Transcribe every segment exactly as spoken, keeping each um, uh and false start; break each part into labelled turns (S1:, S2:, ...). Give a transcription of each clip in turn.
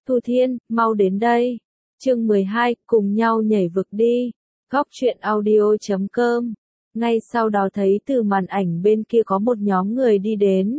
S1: Thu Thiên, mau đến đây. Chương mười hai, cùng nhau nhảy vực đi. Góc truyện audio chấm com. Ngay sau đó thấy từ màn ảnh bên kia có một nhóm người đi đến.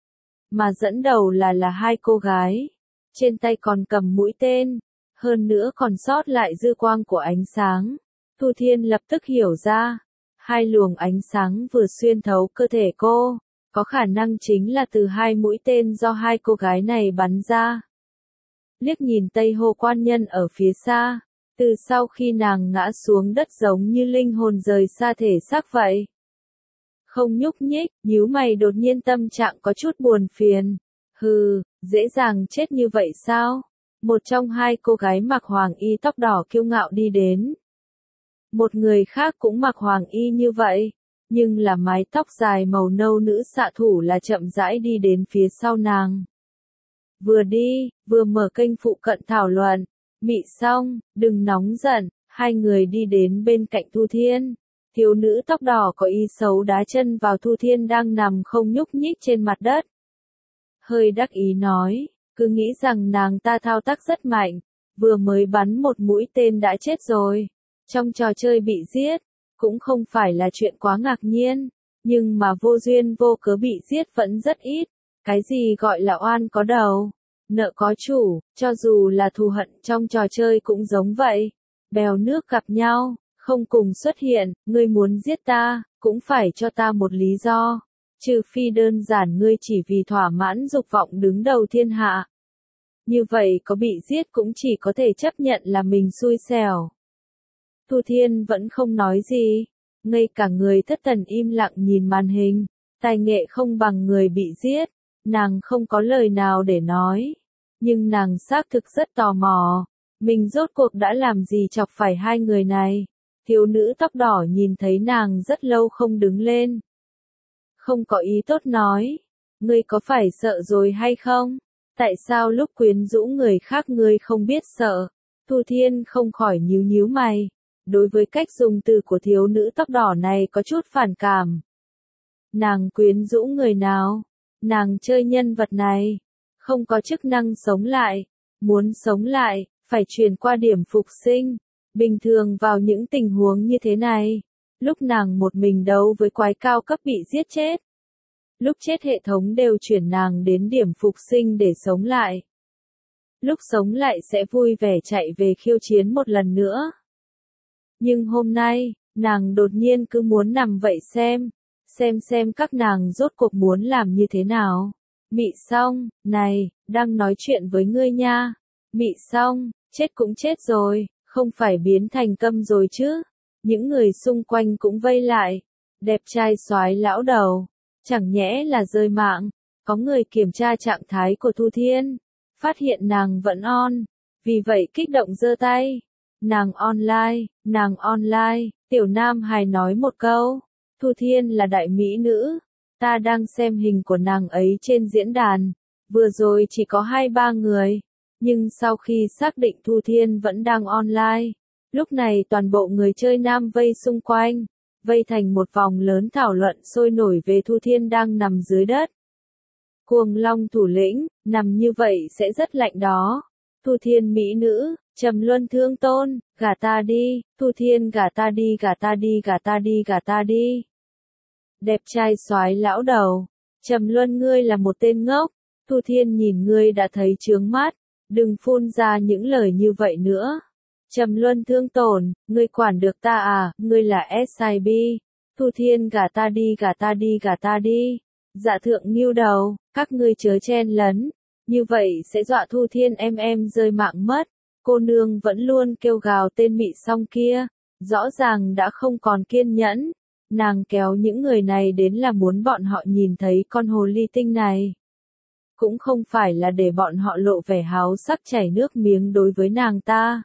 S1: Mà dẫn đầu là là hai cô gái. Trên tay còn cầm mũi tên. Hơn nữa còn sót lại dư quang của ánh sáng. Thu Thiên lập tức hiểu ra. Hai luồng ánh sáng vừa xuyên thấu cơ thể cô. Có khả năng chính là từ hai mũi tên do hai cô gái này bắn ra. Liếc nhìn Tây Hồ quan nhân ở phía xa, từ sau khi nàng ngã xuống đất giống như linh hồn rời xa thể xác vậy. Không nhúc nhích, nhíu mày đột nhiên tâm trạng có chút buồn phiền. Hừ, dễ dàng chết như vậy sao? Một trong hai cô gái mặc hoàng y tóc đỏ kiêu ngạo đi đến. Một người khác cũng mặc hoàng y như vậy, nhưng là mái tóc dài màu nâu nữ xạ thủ là chậm rãi đi đến phía sau nàng. Vừa đi, vừa mở kênh phụ cận thảo luận. Mị xong, đừng nóng giận, hai người đi đến bên cạnh Thu Thiên. Thiếu nữ tóc đỏ có ý xấu đá chân vào Thu Thiên đang nằm không nhúc nhích trên mặt đất. Hơi đắc ý nói, cứ nghĩ rằng nàng ta thao tác rất mạnh, vừa mới bắn một mũi tên đã chết rồi. Trong trò chơi bị giết, cũng không phải là chuyện quá ngạc nhiên, nhưng mà vô duyên vô cớ bị giết vẫn rất ít. Cái gì gọi là oan có đầu, nợ có chủ, cho dù là thù hận trong trò chơi cũng giống vậy. Bèo nước gặp nhau, không cùng xuất hiện, ngươi muốn giết ta, cũng phải cho ta một lý do. Trừ phi đơn giản ngươi chỉ vì thỏa mãn dục vọng đứng đầu thiên hạ. Như vậy có bị giết cũng chỉ có thể chấp nhận là mình xui xẻo. Thu Thiên vẫn không nói gì, ngay cả người thất thần im lặng nhìn màn hình, tài nghệ không bằng người bị giết. Nàng không có lời nào để nói, nhưng nàng xác thực rất tò mò, mình rốt cuộc đã làm gì chọc phải hai người này. Thiếu nữ tóc đỏ nhìn thấy nàng rất lâu không đứng lên. Không có ý tốt nói, ngươi có phải sợ rồi hay không? Tại sao lúc quyến rũ người khác ngươi không biết sợ? Thu Thiên không khỏi nhíu nhíu mày, đối với cách dùng từ của thiếu nữ tóc đỏ này có chút phản cảm. Nàng quyến rũ người nào? Nàng chơi nhân vật này, không có chức năng sống lại, muốn sống lại, phải truyền qua điểm phục sinh. Bình thường vào những tình huống như thế này, lúc nàng một mình đấu với quái cao cấp bị giết chết. Lúc chết hệ thống đều chuyển nàng đến điểm phục sinh để sống lại. Lúc sống lại sẽ vui vẻ chạy về khiêu chiến một lần nữa. Nhưng hôm nay, nàng đột nhiên cứ muốn nằm vậy xem. Xem xem các nàng rốt cuộc muốn làm như thế nào. Mị xong, này, đang nói chuyện với ngươi nha. Mị xong, chết cũng chết rồi, không phải biến thành câm rồi chứ. Những người xung quanh cũng vây lại. Đẹp trai soái lão đầu, chẳng nhẽ là rơi mạng. Có người kiểm tra trạng thái của Thu Thiên, phát hiện nàng vẫn on, vì vậy kích động giơ tay. Nàng online, nàng online, tiểu nam hài nói một câu. Thu Thiên là đại mỹ nữ, ta đang xem hình của nàng ấy trên diễn đàn, vừa rồi chỉ có hai ba người, nhưng sau khi xác định Thu Thiên vẫn đang online, lúc này toàn bộ người chơi nam vây xung quanh, vây thành một vòng lớn thảo luận sôi nổi về Thu Thiên đang nằm dưới đất. Cuồng Long thủ lĩnh, nằm như vậy sẽ rất lạnh đó. Thu Thiên mỹ nữ, Trầm Luân thương tôn, gả ta đi, Thu Thiên gả ta đi gả ta đi gả ta đi gả ta đi. Đẹp trai soái lão đầu, Trầm Luân ngươi là một tên ngốc, Thu Thiên nhìn ngươi đã thấy chướng mắt, đừng phun ra những lời như vậy nữa. Trầm Luân thương tổn, ngươi quản được ta à, ngươi là ét i bê, Thu Thiên gả ta đi gả ta đi gả ta đi. Dạ thượng nghiêu đầu, các ngươi chớ chen lấn, như vậy sẽ dọa Thu Thiên em em rơi mạng mất. Cô nương vẫn luôn kêu gào tên mị xong kia, rõ ràng đã không còn kiên nhẫn. Nàng kéo những người này đến là muốn bọn họ nhìn thấy con hồ ly tinh này. Cũng không phải là để bọn họ lộ vẻ háo sắc chảy nước miếng đối với nàng ta.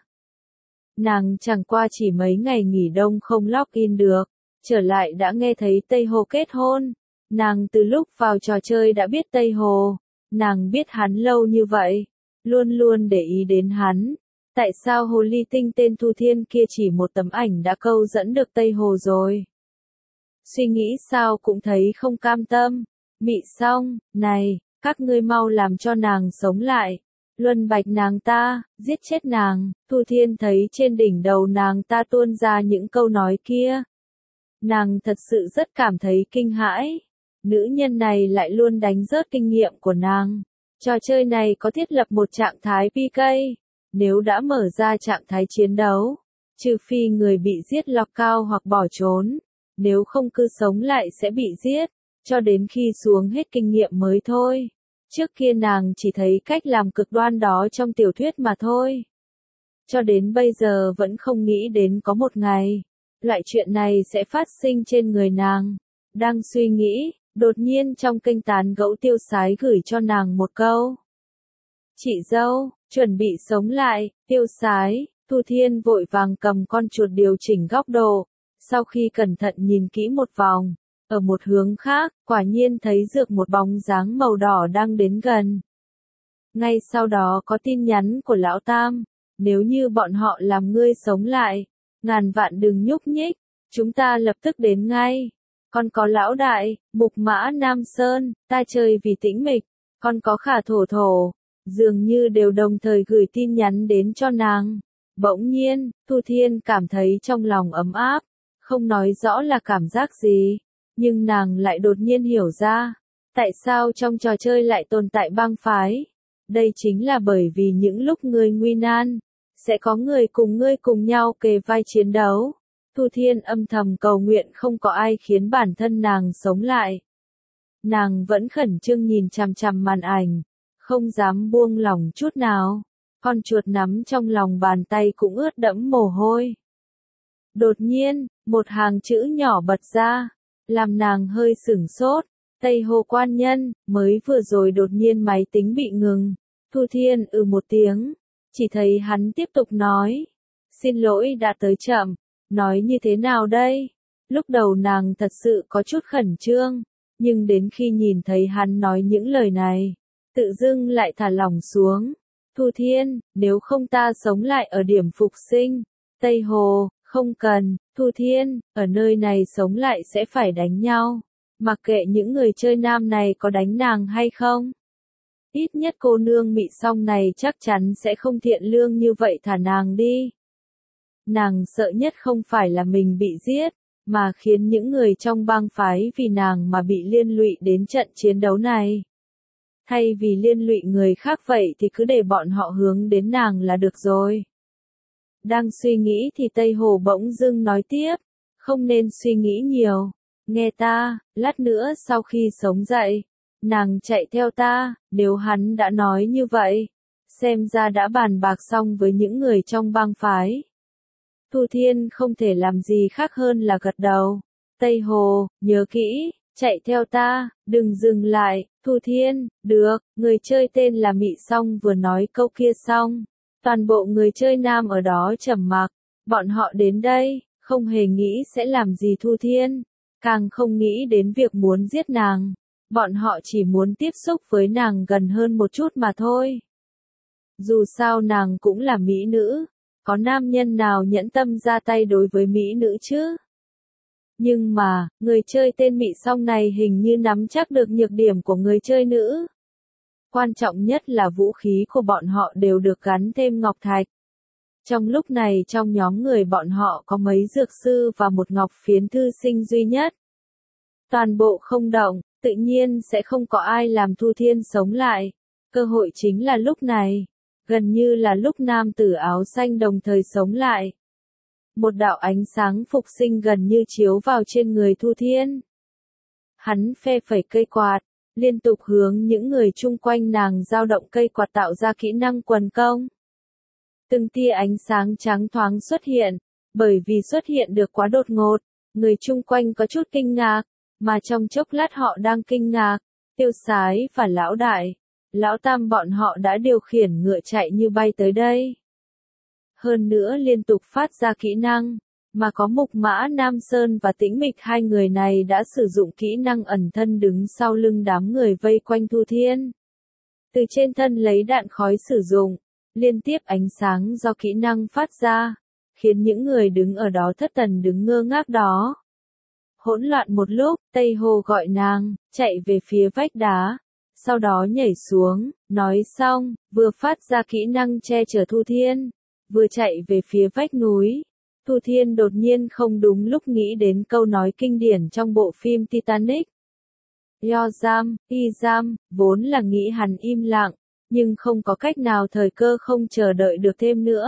S1: Nàng chẳng qua chỉ mấy ngày nghỉ đông không login được, trở lại đã nghe thấy Tây Hồ kết hôn. Nàng từ lúc vào trò chơi đã biết Tây Hồ, nàng biết hắn lâu như vậy, luôn luôn để ý đến hắn. Tại sao hồ ly tinh tên Thu Thiên kia chỉ một tấm ảnh đã câu dẫn được Tây Hồ rồi? Suy nghĩ sao cũng thấy không cam tâm. Mị xong, này, các ngươi mau làm cho nàng sống lại. luân bạch nàng ta, giết chết nàng. Thu Thiên thấy trên đỉnh đầu nàng ta tuôn ra những câu nói kia. Nàng thật sự rất cảm thấy kinh hãi. Nữ nhân này lại luôn đánh rớt kinh nghiệm của nàng. Trò chơi này có thiết lập một trạng thái pê ca. Nếu đã mở ra trạng thái chiến đấu, trừ phi người bị giết lọc cao hoặc bỏ trốn, nếu không cứ sống lại sẽ bị giết, cho đến khi xuống hết kinh nghiệm mới thôi. Trước kia nàng chỉ thấy cách làm cực đoan đó trong tiểu thuyết mà thôi. Cho đến bây giờ vẫn không nghĩ đến có một ngày, loại chuyện này sẽ phát sinh trên người nàng. Đang suy nghĩ, đột nhiên trong kênh tán gẫu Tiêu Sái gửi cho nàng một câu. Chị dâu, chuẩn bị sống lại. Tiêu Sái. Thu Thiên vội vàng cầm con chuột điều chỉnh góc độ. Sau khi cẩn thận nhìn kỹ một vòng, ở một hướng khác, quả nhiên thấy dược một bóng dáng màu đỏ đang đến gần. Ngay sau đó có tin nhắn của Lão Tam. Nếu như bọn họ làm ngươi sống lại, ngàn vạn đừng nhúc nhích, chúng ta lập tức đến ngay. Còn có Lão Đại, Mục Mã Nam Sơn, ta chơi vì tĩnh mịch, còn có Khả Thổ Thổ, dường như đều đồng thời gửi tin nhắn đến cho nàng. Bỗng nhiên, Thu Thiên cảm thấy trong lòng ấm áp, không nói rõ là cảm giác gì, nhưng nàng lại đột nhiên hiểu ra, tại sao trong trò chơi lại tồn tại bang phái. Đây chính là bởi vì những lúc ngươi nguy nan, sẽ có người cùng ngươi cùng nhau kề vai chiến đấu. Thu Thiên âm thầm cầu nguyện không có ai khiến bản thân nàng sống lại. Nàng vẫn khẩn trương nhìn chằm chằm màn ảnh, không dám buông lỏng chút nào. Con chuột nắm trong lòng bàn tay cũng ướt đẫm mồ hôi. Đột nhiên, một hàng chữ nhỏ bật ra, làm nàng hơi sửng sốt. Tây Hồ quan nhân, mới vừa rồi đột nhiên máy tính bị ngừng. Thu Thiên ừ một tiếng, chỉ thấy hắn tiếp tục nói. Xin lỗi đã tới chậm, nói như thế nào đây? Lúc đầu nàng thật sự có chút khẩn trương, nhưng đến khi nhìn thấy hắn nói những lời này, tự dưng lại thả lỏng xuống. Thu Thiên, nếu không ta sống lại ở điểm phục sinh, Tây Hồ, không cần. Thu Thiên, ở nơi này sống lại sẽ phải đánh nhau, mặc kệ những người chơi nam này có đánh nàng hay không. Ít nhất cô nương Mị Song này chắc chắn sẽ không thiện lương như vậy thả nàng đi. Nàng sợ nhất không phải là mình bị giết, mà khiến những người trong bang phái vì nàng mà bị liên lụy đến trận chiến đấu này. Thay vì liên lụy người khác vậy thì cứ để bọn họ hướng đến nàng là được rồi. Đang suy nghĩ thì Tây Hồ bỗng dưng nói tiếp, không nên suy nghĩ nhiều, nghe ta, lát nữa sau khi sống dậy, nàng chạy theo ta. Nếu hắn đã nói như vậy, xem ra đã bàn bạc xong với những người trong bang phái. Thu Thiên không thể làm gì khác hơn là gật đầu. Tây Hồ, nhớ kỹ, chạy theo ta, đừng dừng lại. Thu Thiên, được. Người chơi tên là Mị Song vừa nói câu kia xong, toàn bộ người chơi nam ở đó trầm mặc. Bọn họ đến đây, không hề nghĩ sẽ làm gì Thu Thiên, càng không nghĩ đến việc muốn giết nàng. Bọn họ chỉ muốn tiếp xúc với nàng gần hơn một chút mà thôi. Dù sao nàng cũng là mỹ nữ, có nam nhân nào nhẫn tâm ra tay đối với mỹ nữ chứ? Nhưng mà, người chơi tên Mị Song này hình như nắm chắc được nhược điểm của người chơi nữ. Quan trọng nhất là vũ khí của bọn họ đều được gắn thêm ngọc thạch. Trong lúc này trong nhóm người bọn họ có mấy dược sư và một ngọc phiến thư sinh duy nhất. Toàn bộ không động, tự nhiên sẽ không có ai làm Thu Thiên sống lại. Cơ hội chính là lúc này. Gần như là lúc nam tử áo xanh đồng thời sống lại. Một đạo ánh sáng phục sinh gần như chiếu vào trên người Thu Thiên. Hắn phe phẩy cây quạt, liên tục hướng những người chung quanh nàng dao động cây quạt tạo ra kỹ năng quần công. Từng tia ánh sáng trắng thoáng xuất hiện, bởi vì xuất hiện được quá đột ngột, người chung quanh có chút kinh ngạc, mà trong chốc lát họ đang kinh ngạc, Tiêu Sái và Lão Đại, Lão Tam bọn họ đã điều khiển ngựa chạy như bay tới đây. Hơn nữa liên tục phát ra kỹ năng, mà có Mục Mã Nam Sơn và Tĩnh Mịch hai người này đã sử dụng kỹ năng ẩn thân đứng sau lưng đám người vây quanh Thu Thiên. Từ trên thân lấy đạn khói sử dụng, liên tiếp ánh sáng do kỹ năng phát ra, khiến những người đứng ở đó thất thần đứng ngơ ngác đó. Hỗn loạn một lúc, Tây Hồ gọi nàng, chạy về phía vách đá. sau đó nhảy xuống, nói xong, vừa phát ra kỹ năng che chở Thu Thiên, vừa chạy về phía vách núi. Thu Thiên đột nhiên không đúng lúc nghĩ đến câu nói kinh điển trong bộ phim Titanic. Yo Jam, I Jam, vốn là nghĩ hắn im lặng, nhưng không có cách nào, thời cơ không chờ đợi được thêm nữa.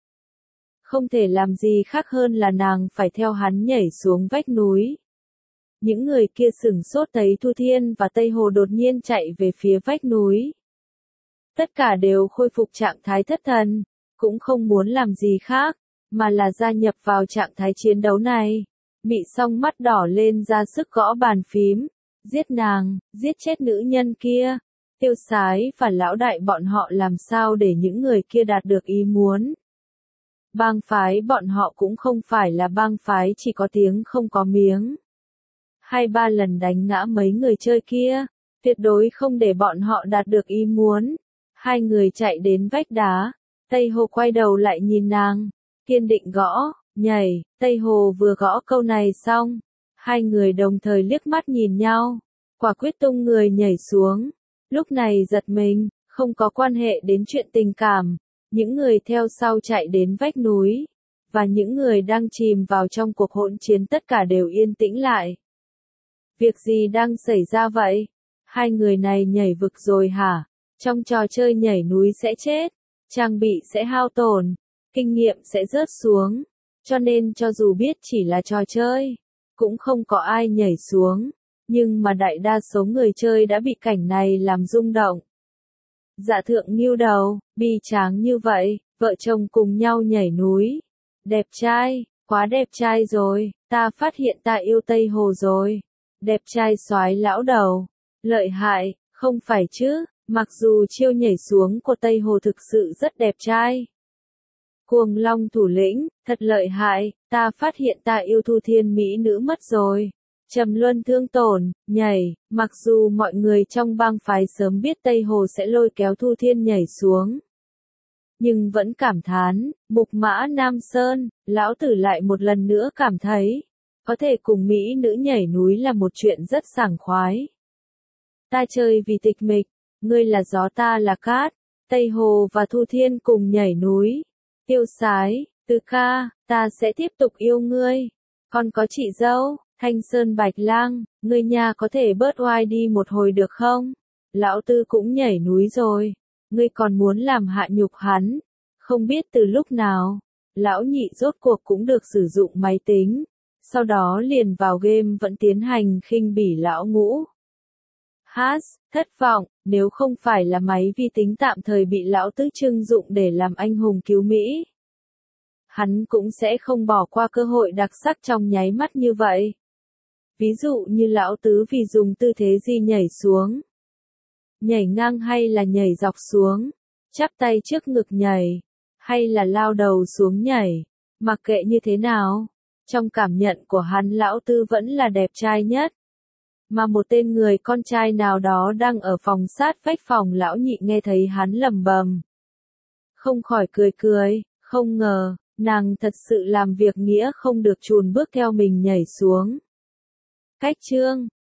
S1: Không thể làm gì khác hơn là nàng phải theo hắn nhảy xuống vách núi. Những người kia sửng sốt thấy Thu Thiên và Tây Hồ đột nhiên chạy về phía vách núi. Tất cả đều khôi phục trạng thái thất thần, cũng không muốn làm gì khác, mà là gia nhập vào trạng thái chiến đấu này. Mị Song mắt đỏ lên ra sức gõ bàn phím, giết nàng, giết chết nữ nhân kia. Tiêu Sái và lão đại bọn họ làm sao để những người kia đạt được ý muốn. Bang phái bọn họ cũng không phải là bang phái chỉ có tiếng không có miếng. Hai ba lần đánh ngã mấy người chơi kia, tuyệt đối không để bọn họ đạt được ý muốn. Hai người chạy đến vách đá, Tây Hồ quay đầu lại nhìn nàng, kiên định gõ, nhảy. Tây Hồ vừa gõ câu này xong, hai người đồng thời liếc mắt nhìn nhau, quả quyết tung người nhảy xuống. Lúc này giật mình, không có quan hệ đến chuyện tình cảm. Những người theo sau chạy đến vách núi, và những người đang chìm vào trong cuộc hỗn chiến tất cả đều yên tĩnh lại. Việc gì đang xảy ra vậy? Hai người này nhảy vực rồi hả? Trong trò chơi nhảy núi sẽ chết, trang bị sẽ hao tổn, kinh nghiệm sẽ rớt xuống, cho nên cho dù biết chỉ là trò chơi, cũng không có ai nhảy xuống, nhưng mà đại đa số người chơi đã bị cảnh này làm rung động. Dạ thượng nghiêu đầu, bi tráng như vậy, vợ chồng cùng nhau nhảy núi. Đẹp trai, quá đẹp trai rồi, ta phát hiện ta yêu Tây Hồ rồi. Đẹp trai soái lão đầu, lợi hại, không phải chứ, mặc dù chiêu nhảy xuống của Tây Hồ thực sự rất đẹp trai. Cuồng Long thủ lĩnh, thật lợi hại, ta phát hiện ta yêu Thu Thiên mỹ nữ mất rồi. Trầm Luân thương tổn, nhảy, mặc dù mọi người trong bang phái sớm biết Tây Hồ sẽ lôi kéo Thu Thiên nhảy xuống. Nhưng vẫn cảm thán, Mục Mã Nam Sơn, lão tử lại một lần nữa cảm thấy, có thể cùng mỹ nữ nhảy núi là một chuyện rất sảng khoái. Ta chơi vì tịch mịch, ngươi là gió ta là cát, Tây Hồ và Thu Thiên cùng nhảy núi. Tiêu Sái, Từ ca, ta sẽ tiếp tục yêu ngươi. Còn có chị dâu, Thanh Sơn Bạch Lang, ngươi nhà có thể bớt oai đi một hồi được không? Lão Tư cũng nhảy núi rồi, ngươi còn muốn làm hạ nhục hắn. Không biết từ lúc nào, lão nhị rốt cuộc cũng được sử dụng máy tính, sau đó liền vào game vẫn tiến hành khinh bỉ lão ngũ. Hát, thất vọng, nếu không phải là máy vi tính tạm thời bị lão tứ trưng dụng để làm anh hùng cứu Mỹ, hắn cũng sẽ không bỏ qua cơ hội đặc sắc trong nháy mắt như vậy. Ví dụ như lão tứ vì dùng tư thế gì nhảy xuống, nhảy ngang hay là nhảy dọc xuống, chắp tay trước ngực nhảy, hay là lao đầu xuống nhảy, mặc kệ như thế nào, trong cảm nhận của hắn lão tư vẫn là đẹp trai nhất. Mà một tên người con trai nào đó đang ở phòng sát vách phòng lão nhị nghe thấy hắn lầm bầm, không khỏi cười cười, không ngờ, nàng thật sự làm việc nghĩa không được chùn bước theo mình nhảy xuống. Cách chương